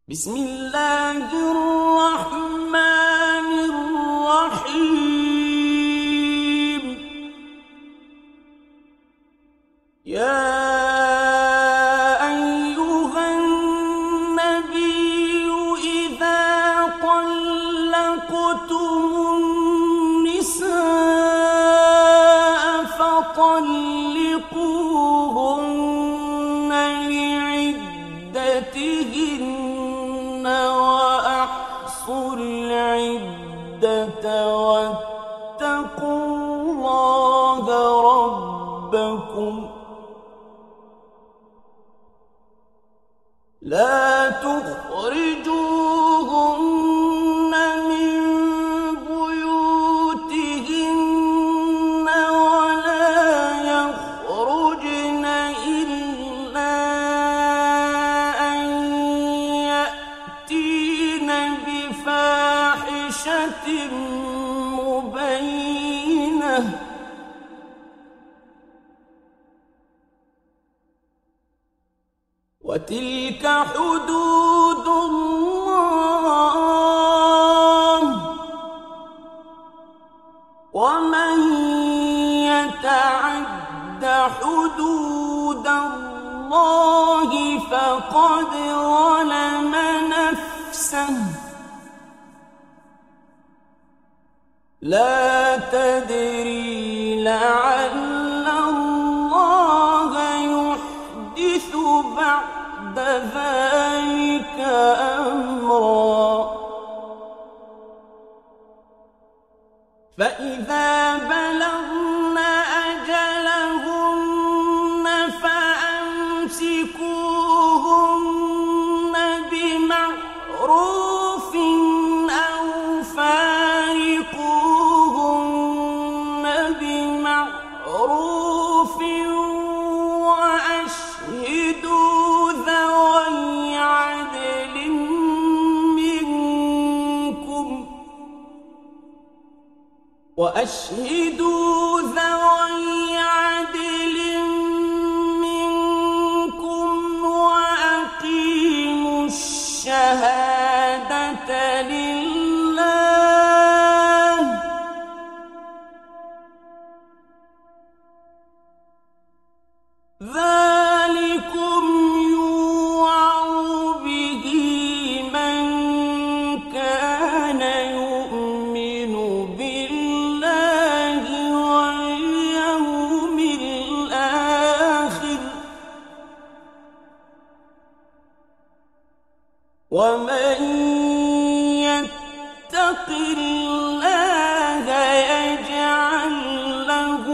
بسم الله الرحمن الرحيم. يا أيها النبي إذا طلقتم النساء فطلقوهن لعدتهن وأحصوا العدة واتقوا الله ربكم لا تخرجوهن من بيوتهن ولا يخرجن إلا أن يأتين بفاحشة مبينة وتلك حدود الله ومن يتعد حدود الله فقد ظلم نفسه لا تدري لعل الله يحدث بعد ذلك أمرا. فإذا بلغن أجلهن فأمسكوهن بمعروف أو فارقوهن بمعروف وأشهدوا ذوي عدل منكم وأقيموا الشهادة لله ذلكم يوعظ به من كان يؤمن بالله واليوم الآخر ومن يتق الله يجعل له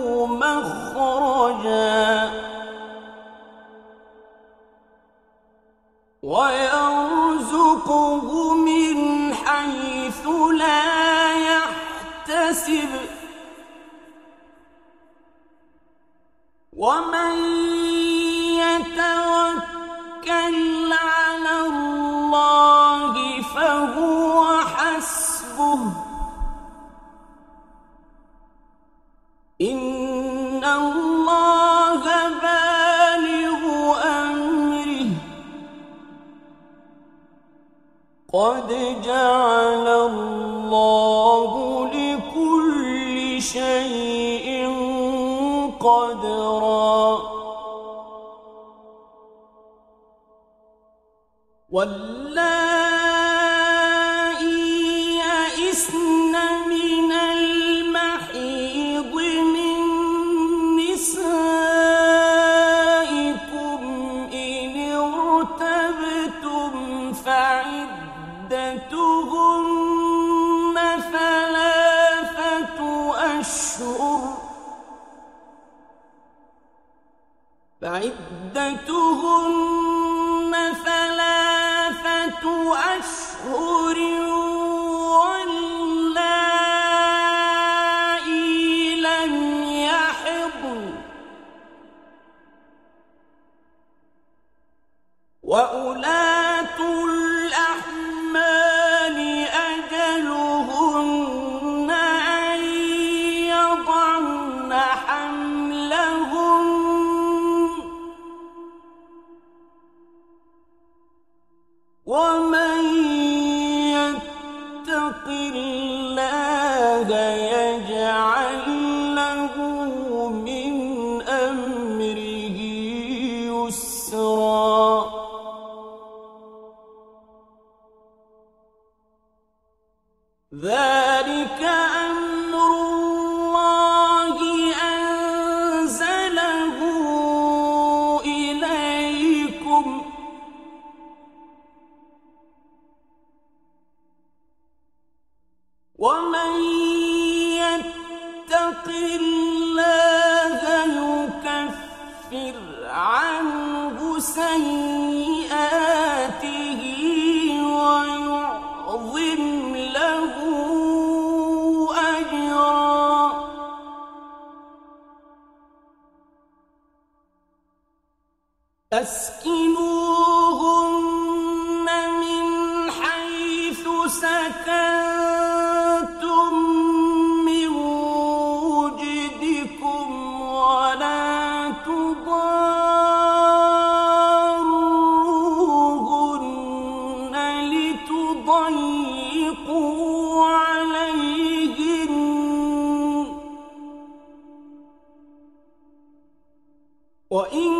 مخرجا ويرزقه من حيث لا يحتسب ومن يتوكل على الله فهو حسبه إن الله بالغ أمره قد جعل الله لكل شيء قدرا. واللائي يئسن من المحيض من نسائكم إن ارتبتم فعدتهن ثلاثة أشهر واللائي لم يحضن وأولاة الأحمال أجلهن أن يضعن حملهن و سيئاته ويعظم له أجرا أسكنوهن من حيث سكنتم من وجدكم ولا تضاروهن لتضيقوا عليهن وإن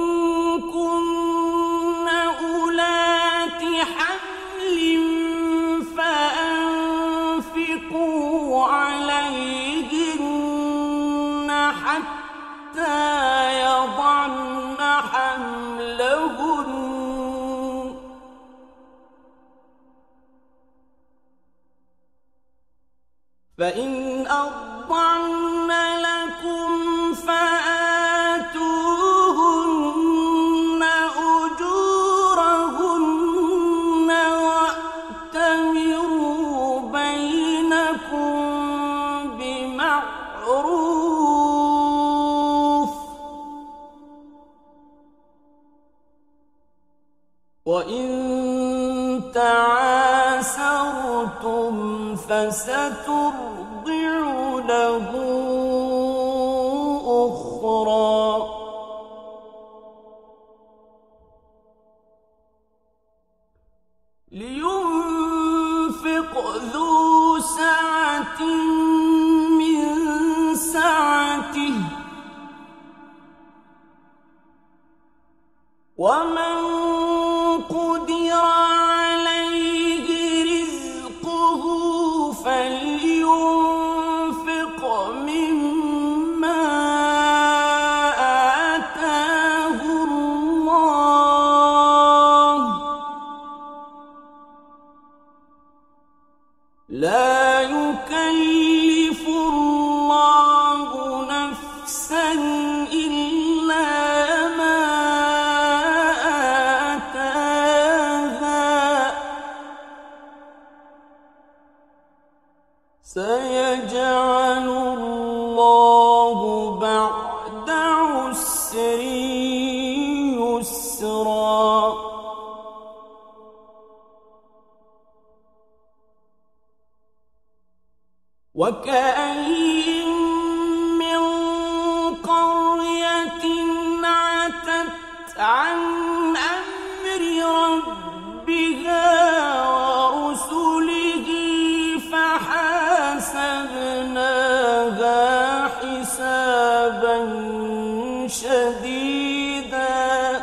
كن أولات حمل فأنفقوا عليهن حتى يضعن حملهن فإن أرضعن لكم فآتوهن أجورهن وأتمروا بينكم بمعروف وإن تعاسرتم فسترضع له أخرى لينفق ذو سعة من سعته ومن قدر عليه رزقه فلينفق مما آتاه الله لا يكلف الله نفسا إلا ما آتاها سيجعل الله بعد عسر يسرا وكأين من قرية عتت عن أمر ربها ورسله فحاسبناها حسابا شديدا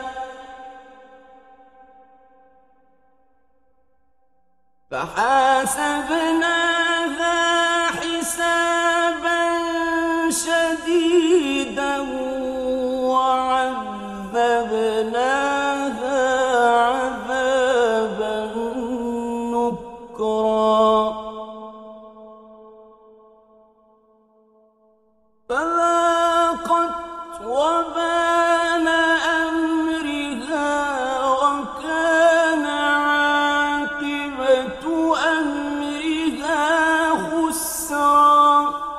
وعذبناها عذابا نكرا فذاقت وبال أمرها وكان عاقبة أمرها خسرا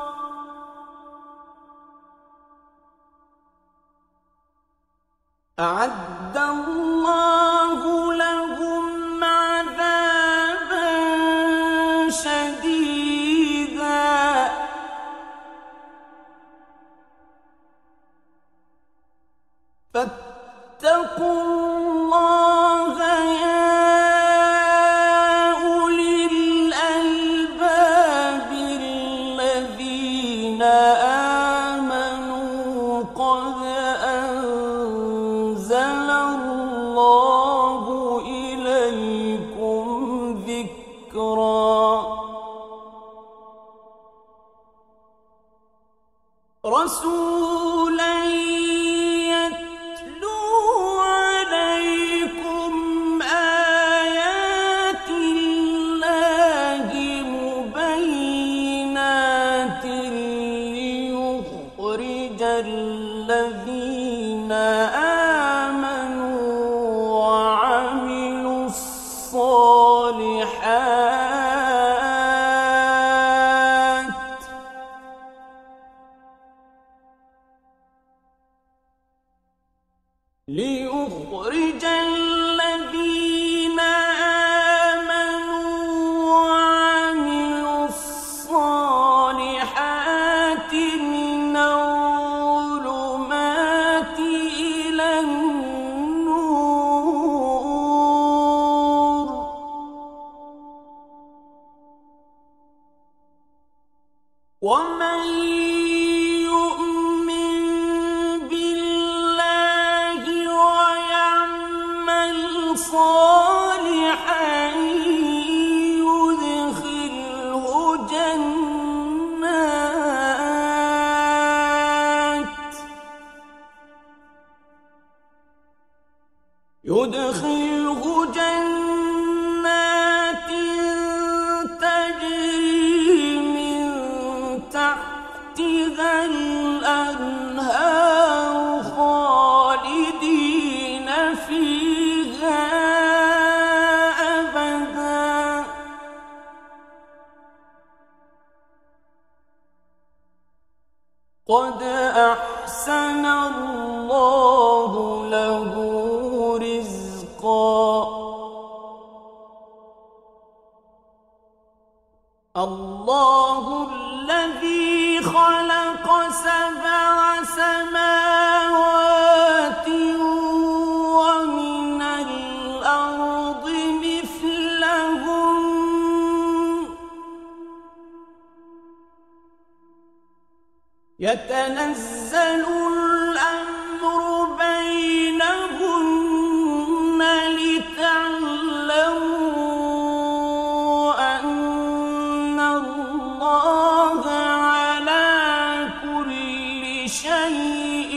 أعد الله لهم عذابا شديدا فاتقوا الله يا أولي الألباب الذين آمنوا قد أنزل الله إليكم ذكرا رسولا الذين آمنوا ليخرج الذين آمنوا وعملوا الصالحات من الظلمات إلى النور ومن صالحا يدخله جنات تجري من تحتها الأنهار خالدين فيها أبدا قد أحسن الله له رزقا الله الذي خلق 7 سماوات ومن الأرض مثلهم يتنزل الأمر بينهن لتعلموا أن الله على كل شيء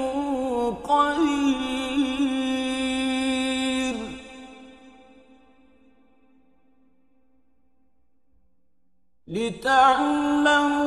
قدير لتعلموا